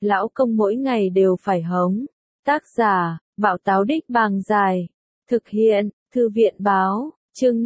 lão công mỗi ngày đều phải hống. Tác giả, Bảo Táo Đích Bàng Dài. Thực hiện, Thư viện Báo, chương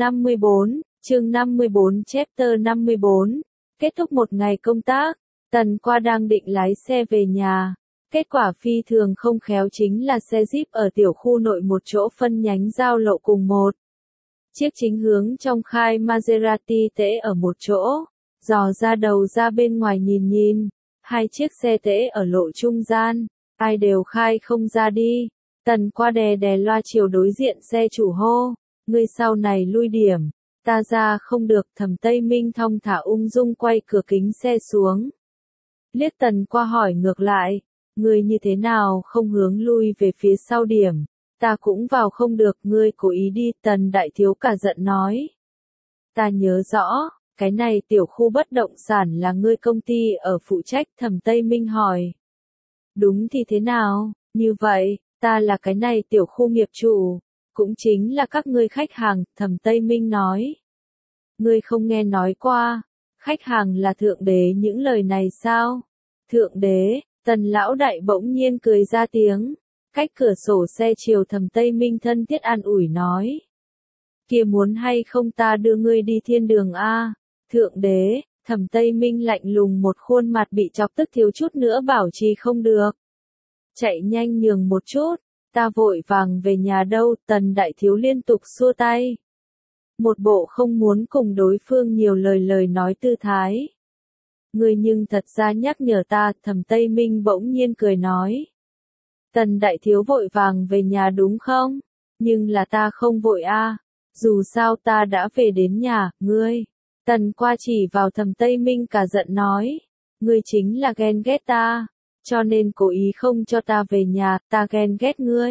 54, chapter 54. Kết thúc một ngày công tác, Tần Qua đang định lái xe về nhà. Kết quả phi thường không khéo chính là xe Jeep ở tiểu khu nội một chỗ phân nhánh giao lộ cùng một chiếc chính hướng trong khai Maserati tễ ở một chỗ, dò ra đầu ra bên ngoài nhìn, hai chiếc xe tễ ở lộ trung gian, ai đều khai không ra đi. Tần Qua đè loa chiều đối diện xe chủ hô, ngươi sau này lui điểm, ta ra không được. Thẩm Tây Minh thong thả ung dung quay cửa kính xe xuống. Liếc Tần Qua hỏi ngược lại, ngươi như thế nào không hướng lui về phía sau điểm, ta cũng vào không được, ngươi cố ý đi. Tần Đại Thiếu cả giận nói. Ta nhớ rõ, cái này tiểu khu bất động sản là ngươi công ty ở phụ trách. Thẩm Tây Minh hỏi. Đúng thì thế nào, như vậy, ta là cái này tiểu khu nghiệp chủ, cũng chính là các ngươi khách hàng. Thẩm Tây Minh nói. Ngươi không nghe nói qua, khách hàng là Thượng Đế những lời này sao? Thượng Đế, Tần Lão Đại bỗng nhiên cười ra tiếng, cách cửa sổ xe chiều Thẩm Tây Minh thân thiết an ủi nói. Kia muốn hay không ta đưa ngươi đi thiên đường a? Thượng Đế, Thẩm Tây Minh lạnh lùng, một khuôn mặt bị chọc tức thiếu chút nữa bảo trì không được. Chạy nhanh nhường một chút, ta vội vàng về nhà đâu. Tần Đại Thiếu liên tục xua tay. Một bộ không muốn cùng đối phương nhiều lời nói tư thái. Ngươi nhưng thật ra nhắc nhở ta. Thẩm Tây Minh bỗng nhiên cười nói. Tần Đại Thiếu vội vàng về nhà đúng không? Nhưng là ta không vội a, dù sao ta đã về đến nhà. Ngươi, Tần Qua chỉ vào Thẩm Tây Minh cả giận nói. Ngươi chính là ghen ghét ta, cho nên cố ý không cho ta về nhà. Ta ghen ghét ngươi.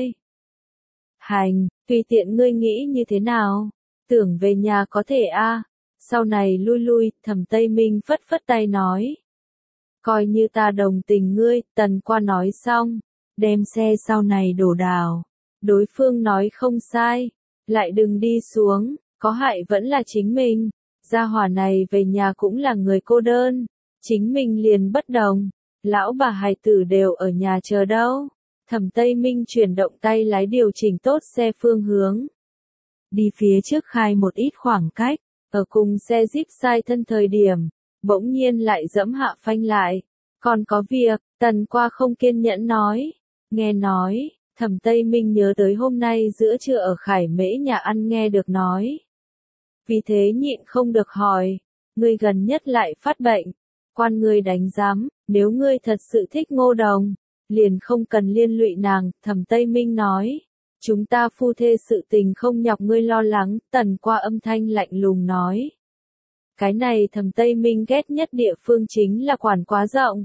Hành, tùy tiện ngươi nghĩ như thế nào. Tưởng về nhà có thể a, sau này lui. Thẩm Tây Minh phất phất tay nói. Coi như ta đồng tình ngươi. Tần Qua nói xong, đem xe sau này đổ đào. Đối phương nói không sai, lại đừng đi xuống, có hại vẫn là chính mình. Gia hỏa này về nhà cũng là người cô đơn, chính mình liền bất đồng, lão bà hài tử đều ở nhà chờ đâu. Thẩm Tây Minh chuyển động tay lái điều chỉnh tốt xe phương hướng. Đi phía trước khai một ít khoảng cách, ở cùng xe Jeep sai thân thời điểm, bỗng nhiên lại giẫm hạ phanh lại. Còn có việc, Tần Qua không kiên nhẫn nói. Nghe nói, Thẩm Tây Minh nhớ tới hôm nay giữa trưa ở Khải Mễ nhà ăn nghe được nói. Vì thế nhịn không được hỏi, ngươi gần nhất lại phát bệnh, quan ngươi đánh giám, nếu ngươi thật sự thích Ngô Đồng, liền không cần liên lụy nàng. Thẩm Tây Minh nói, chúng ta phu thê sự tình không nhọc ngươi lo lắng. Tần Qua âm thanh lạnh lùng nói. Cái này Thẩm Tây Minh ghét nhất địa phương chính là quản quá rộng.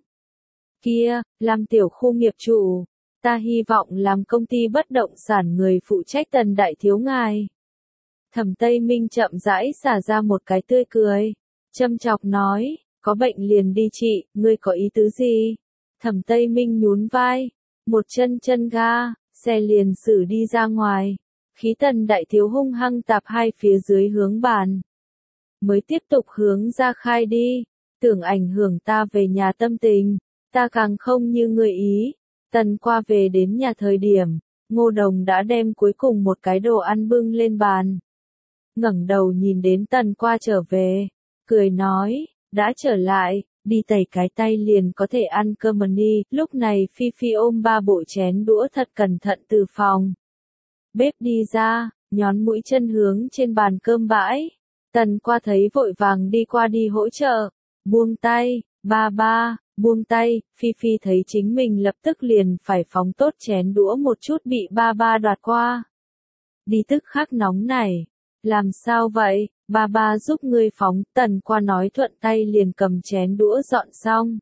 Kia, làm tiểu khu nghiệp chủ, ta hy vọng làm công ty bất động sản người phụ trách. Tần Đại Thiếu ngài. Thẩm Tây Minh chậm rãi xả ra một cái tươi cười, châm chọc nói, có bệnh liền đi trị, ngươi có ý tứ gì? Thẩm Tây Minh nhún vai, một chân ga, xe liền xử đi ra ngoài. Khí Tần Đại Thiếu hung hăng tạp hai phía dưới hướng bàn, mới tiếp tục hướng ra khai đi. Tưởng ảnh hưởng ta về nhà tâm tình, ta càng không như người ý. Tần Qua về đến nhà thời điểm, Ngô Đồng đã đem cuối cùng một cái đồ ăn bưng lên bàn. Ngẩng đầu nhìn đến Tần Qua trở về, cười nói, đã trở lại, đi tẩy cái tay liền có thể ăn cơm đi. Lúc này Phi Phi ôm 3 bộ chén đũa thật cẩn thận từ phòng bếp đi ra, nhón mũi chân hướng trên bàn cơm bãi. Tần Qua thấy vội vàng đi qua đi hỗ trợ, buông tay, ba, buông tay. Phi Phi thấy chính mình lập tức liền phải phóng tốt chén đũa một chút bị ba đoạt qua. Đi tức khắc nóng này. Làm sao vậy, ba giúp ngươi phóng. Tần Qua nói thuận tay liền cầm chén đũa dọn xong.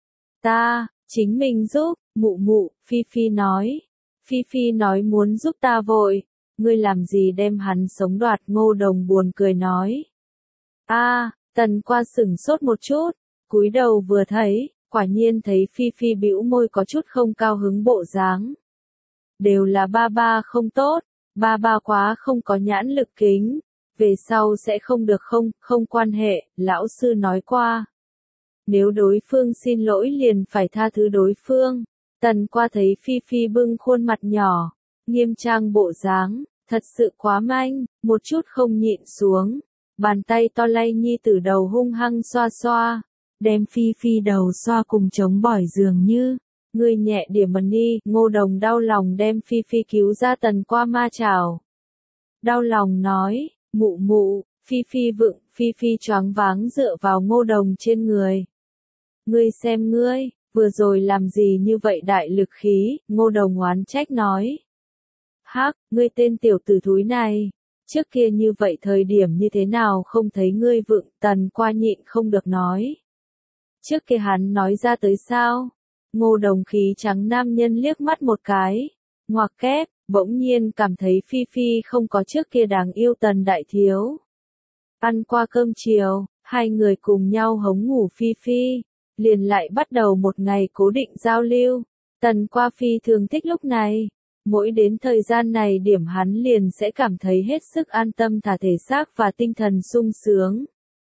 Ta, chính mình giúp, mụ, Phi Phi nói. Phi Phi nói muốn giúp ta vội, ngươi làm gì đem hắn sống đoạt. Ngô Đồng buồn cười nói. Tần Qua sửng sốt một chút, cúi đầu vừa thấy, quả nhiên thấy Phi Phi bĩu môi có chút không cao hứng bộ dáng. Đều là ba không tốt, ba quá không có nhãn lực kính, về sau sẽ không được. Không quan hệ, lão sư nói qua. nếu đối phương xin lỗi liền phải tha thứ đối phương. Tần qua thấy Phi Phi bưng khuôn mặt nhỏ, nghiêm trang bộ dáng, thật sự quá manh, một chút không nhịn xuống. Bàn tay to lay nhi tử đầu hung hăng xoa xoa, đem Phi Phi đầu xoa cùng chống bỏi dường như. Ngươi nhẹ điểm mần đi, Ngô Đồng đau lòng đem Phi Phi cứu ra. Tần qua ma chảo. Đau lòng nói, mụ mụ, Phi Phi vựng, Phi Phi choáng váng dựa vào Ngô Đồng trên người. Ngươi xem ngươi, vừa rồi làm gì như vậy đại lực khí, Ngô Đồng oán trách nói. Hắc, ngươi tên tiểu tử thúi này, trước kia như vậy thời điểm như thế nào không thấy ngươi vựng. Tần qua nhịn không được nói. Trước kia hắn nói ra tới sao? Ngô Đồng khí trắng nam nhân liếc mắt một cái, ngoặc kép, bỗng nhiên cảm thấy Phi Phi không có trước kia đáng yêu. Tần đại thiếu. Ăn qua cơm chiều, hai người cùng nhau hống ngủ Phi Phi, liền lại bắt đầu một ngày cố định giao lưu. Tần qua phi thường thích lúc này, mỗi đến thời gian này điểm hắn liền sẽ cảm thấy hết sức an tâm thả thể xác và tinh thần sung sướng.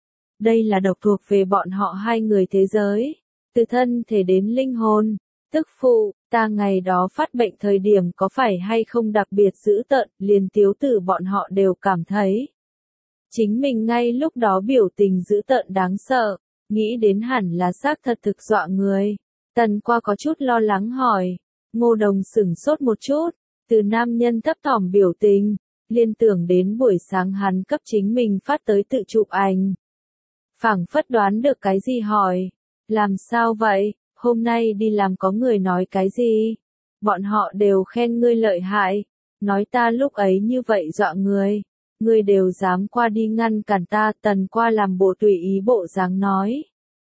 Đây là độc thuộc về bọn họ hai người thế giới, từ thân thể đến linh hồn. Tức phụ, ta ngày đó phát bệnh thời điểm có phải hay không đặc biệt dữ tợn, liền Tiếu Tử bọn họ đều cảm thấy. Chính mình ngay lúc đó biểu tình dữ tợn đáng sợ, nghĩ đến hẳn là xác thật thực dọa người. Tần qua có chút lo lắng hỏi, Ngô Đồng sửng sốt một chút, từ nam nhân thấp thỏm biểu tình, liên tưởng đến buổi sáng hắn cấp chính mình phát tới tự chụp ảnh. Phảng phất đoán được cái gì hỏi, làm sao vậy, hôm nay đi làm có người nói cái gì? Bọn họ đều khen ngươi lợi hại, nói ta lúc ấy như vậy dọa người, ngươi đều dám qua đi ngăn cản ta. Tần qua làm bộ tùy ý bộ dáng nói.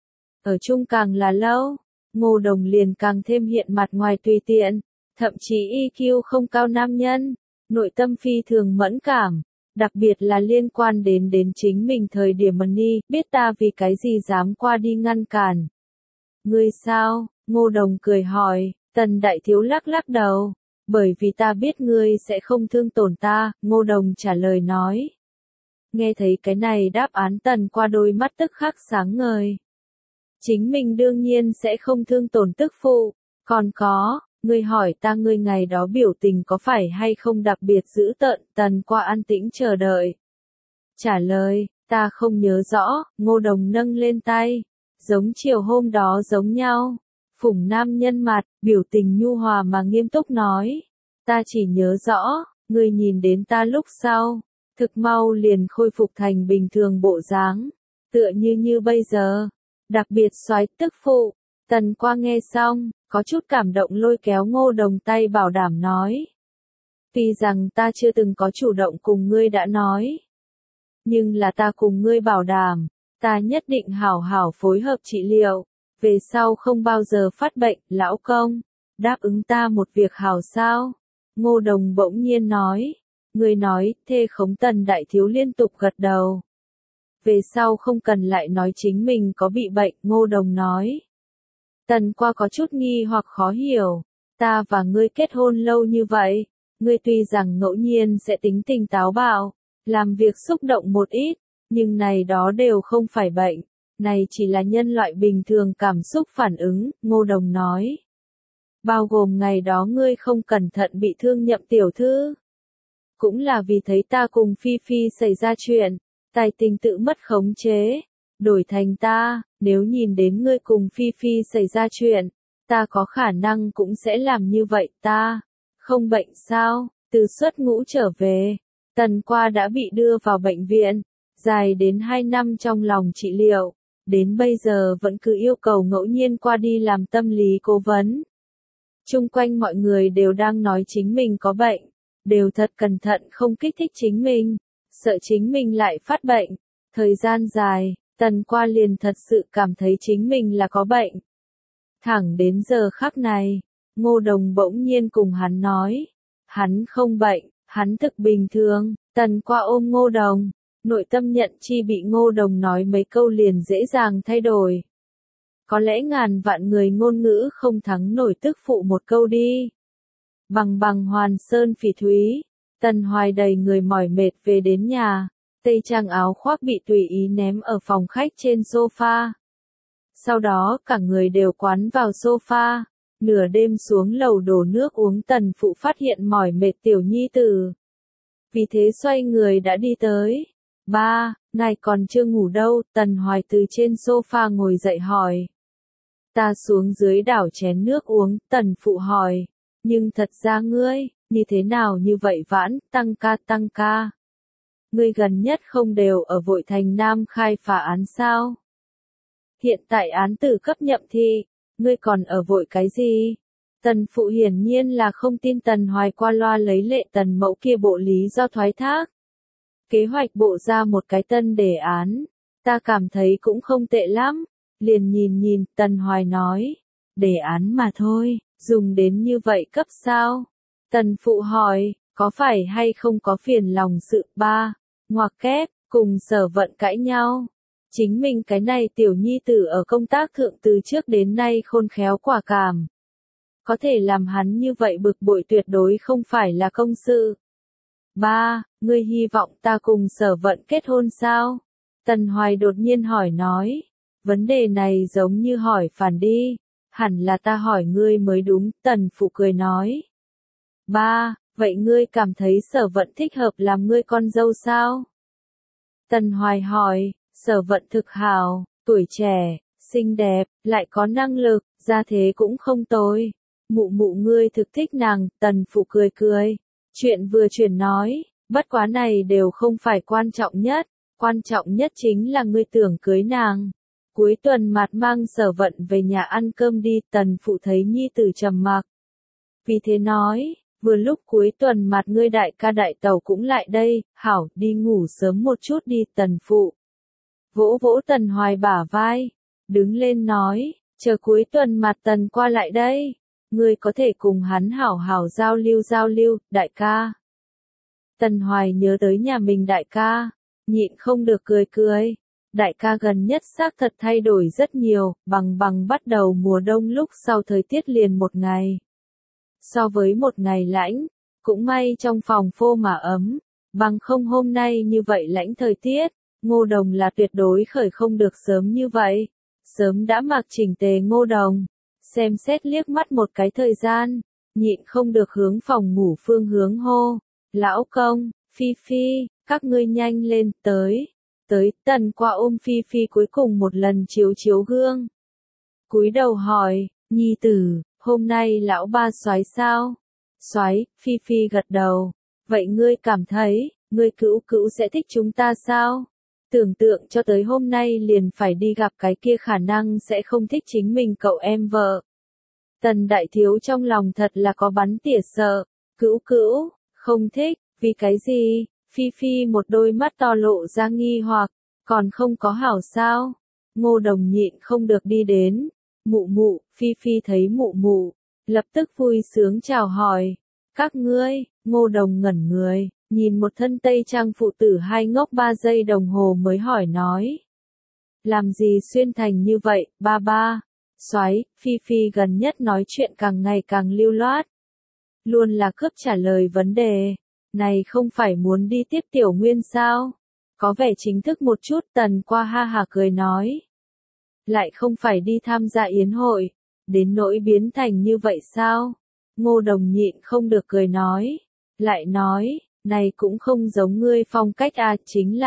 Ở chung càng là lâu, Ngô Đồng liền càng thêm hiện mặt ngoài tùy tiện, thậm chí EQ không cao nam nhân, nội tâm phi thường mẫn cảm, đặc biệt là liên quan đến chính mình thời điểm Money, biết ta vì cái gì dám qua đi ngăn cản. Ngươi sao? Ngô Đồng cười hỏi. Tần đại thiếu lắc lắc đầu, bởi vì ta biết ngươi sẽ không thương tổn ta. Ngô Đồng trả lời nói. Nghe thấy cái này đáp án Tần qua đôi mắt tức khắc sáng ngời. Chính mình đương nhiên sẽ không thương tổn tức phụ, còn có, ngươi hỏi ta ngươi ngày đó biểu tình có phải hay không đặc biệt dữ tợn. Tần qua an tĩnh chờ đợi. Trả lời, ta không nhớ rõ. Ngô Đồng nâng lên tay, giống chiều hôm đó giống nhau, phủng nam nhân mặt, biểu tình nhu hòa mà nghiêm túc nói, ta chỉ nhớ rõ, ngươi nhìn đến ta lúc sau, thực mau liền khôi phục thành bình thường bộ dáng, tựa như bây giờ, đặc biệt soái tức phụ. Tần qua nghe xong, có chút cảm động lôi kéo Ngô Đồng tay bảo đảm nói. Tuy rằng ta chưa từng có chủ động cùng ngươi đã nói, nhưng là ta cùng ngươi bảo đảm, ta nhất định hảo hảo phối hợp trị liệu, về sau không bao giờ phát bệnh. Lão công, đáp ứng ta một việc hảo sao? Ngô Đồng bỗng nhiên nói. Ngươi nói, thê khống. Tần đại thiếu liên tục gật đầu. Về sau không cần lại nói chính mình có bị bệnh. Ngô Đồng nói. Tần qua có chút nghi hoặc khó hiểu, ta và ngươi kết hôn lâu như vậy, ngươi tuy rằng ngẫu nhiên sẽ tính tình táo bạo, làm việc xúc động một ít, nhưng này đó đều không phải bệnh, này chỉ là nhân loại bình thường cảm xúc phản ứng. Ngô Đồng nói. Bao gồm ngày đó ngươi không cẩn thận bị thương Nhậm tiểu thư. Cũng là vì thấy ta cùng Phi Phi xảy ra chuyện, tài tình tự mất khống chế, đổi thành ta, nếu nhìn đến ngươi cùng Phi Phi xảy ra chuyện, ta có khả năng cũng sẽ làm như vậy. Ta không bệnh sao? Từ xuất ngũ trở về, Tần qua đã bị đưa vào bệnh viện, dài đến 2 năm trong lòng trị liệu, đến bây giờ vẫn cứ yêu cầu ngẫu nhiên qua đi làm tâm lý cố vấn. Chung quanh mọi người đều đang nói chính mình có bệnh, đều thật cẩn thận không kích thích chính mình, sợ chính mình lại phát bệnh. Thời gian dài, Tần qua liền thật sự cảm thấy chính mình là có bệnh. Thẳng đến giờ khắc này, Ngô Đồng bỗng nhiên cùng hắn nói, hắn không bệnh, hắn thực bình thường. Tần qua ôm Ngô Đồng, nội tâm nhận chi bị Ngô Đồng nói mấy câu liền dễ dàng thay đổi. Có lẽ ngàn vạn người ngôn ngữ không thắng nổi tức phụ một câu đi. Bằng hoàn sơn phỉ thúy, Tần Hoài đầy người mỏi mệt về đến nhà, tây trang áo khoác bị tùy ý ném ở phòng khách trên sofa. Sau đó cả người đều quán vào sofa, nửa đêm xuống lầu đổ nước uống. Tần phụ phát hiện mỏi mệt tiểu nhi tử. Vì thế xoay người đã đi tới. Ba, ngài còn chưa ngủ đâu? Tần Hoài từ trên sofa ngồi dậy hỏi. Ta xuống dưới đảo chén nước uống. Tần phụ hỏi. Nhưng thật ra ngươi, như thế nào như vậy vãn, tăng ca. Ngươi gần nhất không đều ở Vội Thành Nam khai phá án sao? Hiện tại án tử cấp nhậm thi, ngươi còn ở vội cái gì? Tần phụ hiển nhiên là không tin Tần Hoài qua loa lấy lệ Tần mẫu kia bộ lý do thoái thác. Kế hoạch bộ ra một cái tân đề án, ta cảm thấy cũng không tệ lắm. Liền nhìn, Tần Hoài nói, đề án mà thôi, dùng đến như vậy cấp sao? Tần phụ hỏi, có phải hay không có phiền lòng sự? Ba, ngoặc kép, cùng Sở Vận cãi nhau. Chính mình cái này tiểu nhi tử ở công tác thượng từ trước đến nay khôn khéo quả cảm. Có thể làm hắn như vậy bực bội tuyệt đối không phải là công sự. Ba, ngươi hy vọng ta cùng Sở Vận kết hôn sao? Tần Hoài đột nhiên hỏi nói. Vấn đề này giống như hỏi phản đi. Hẳn là ta hỏi ngươi mới đúng. Tần phụ cười nói. Ba, vậy ngươi cảm thấy Sở Vận thích hợp làm ngươi con dâu sao? Tần Hoài hỏi. Sở Vận thực hào, tuổi trẻ, xinh đẹp, lại có năng lực, gia thế cũng không tồi. Mụ ngươi thực thích nàng. Tần phụ cười. Chuyện vừa chuyển nói, bất quá này đều không phải quan trọng nhất. Quan trọng nhất chính là ngươi tưởng cưới nàng. Cuối tuần Mạt mang Sở Vận về nhà ăn cơm đi. Tần phụ thấy nhi tử trầm mặc. Vì thế nói, vừa lúc cuối tuần Mạt ngươi đại ca đại tẩu cũng lại đây, hảo, đi ngủ sớm một chút đi. Tần phụ vỗ Tần Hoài bả vai, đứng lên nói, chờ cuối tuần Mạt Tần qua lại đây, ngươi có thể cùng hắn hảo hảo giao lưu, đại ca. Tần Hoài nhớ tới nhà mình đại ca, nhịn không được cười. Đại ca gần nhất xác thật thay đổi rất nhiều, bằng bắt đầu mùa đông lúc sau thời tiết liền một ngày. So với một ngày lãnh, cũng may trong phòng phô mà ấm, bằng không hôm nay như vậy lãnh thời tiết. Ngô Đồng là tuyệt đối khởi không được sớm như vậy. Sớm đã mặc chỉnh tề Ngô Đồng. Xem xét liếc mắt một cái thời gian. Nhịn không được hướng phòng ngủ phương hướng hô. Lão công, Phi, các ngươi nhanh lên, tới. Tần qua ôm Phi cuối cùng một lần chiếu gương. Cúi đầu hỏi, nhi tử, hôm nay lão ba soái sao? Soái, Phi gật đầu. Vậy ngươi cảm thấy, ngươi cữu sẽ thích chúng ta sao? Tưởng tượng cho tới hôm nay liền phải đi gặp cái kia khả năng sẽ không thích chính mình cậu em vợ. Tần đại thiếu trong lòng thật là có bắn tỉa sợ. Cữu, không thích, vì cái gì? Phi một đôi mắt to lộ ra nghi hoặc, còn không có hảo sao? Ngô Đồng nhịn không được đi đến. Mụ, Phi thấy mụ, lập tức vui sướng chào hỏi. Các ngươi, Ngô Đồng ngẩn người. Nhìn một thân tây trang phụ tử hai ngốc 3 giây đồng hồ mới hỏi nói. Làm gì xuyên thành như vậy, ba? Soái, Phi gần nhất nói chuyện càng ngày càng lưu loát. Luôn là cướp trả lời vấn đề. Này không phải muốn đi tiếp Tiểu Nguyên sao? Có vẻ chính thức một chút. Tần qua ha hà cười nói. Lại không phải đi tham gia yến hội. Đến nỗi biến thành như vậy sao? Ngô Đồng nhịn không được cười nói. Lại nói. Này cũng không giống ngươi phong cách chính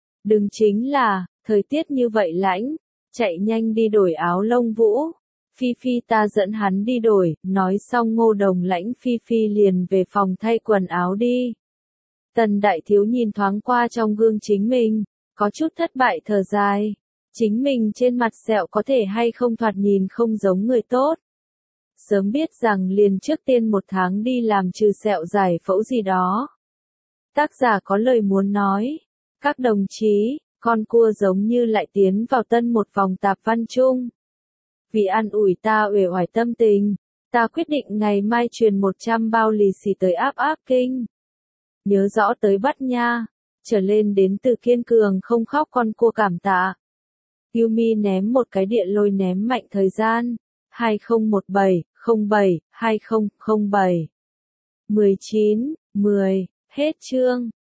là, thời tiết như vậy lãnh, chạy nhanh đi đổi áo lông vũ. Phi ta dẫn hắn đi đổi, nói xong Ngô Đồng lãnh Phi liền về phòng thay quần áo đi. Tần đại thiếu nhìn thoáng qua trong gương chính mình, có chút thất bại thở dài. Chính mình trên mặt sẹo có thể hay không thoạt nhìn không giống người tốt. Sớm biết rằng liền trước tiên 1 tháng đi làm trừ sẹo giải phẫu gì đó. Tác giả có lời muốn nói. Các đồng chí, con cua giống như lại tiến vào tân một vòng tạp văn chung. Vì an ủi ta uể oải tâm tình, ta quyết định ngày mai truyền 100 bao lì xì tới áp kinh. Nhớ rõ tới bắt nha, trở lên đến từ kiên cường không khóc con cua cảm tạ. Yumi ném một cái điện lôi ném mạnh thời gian. 2017-07-2007. 19, 10, hết chương.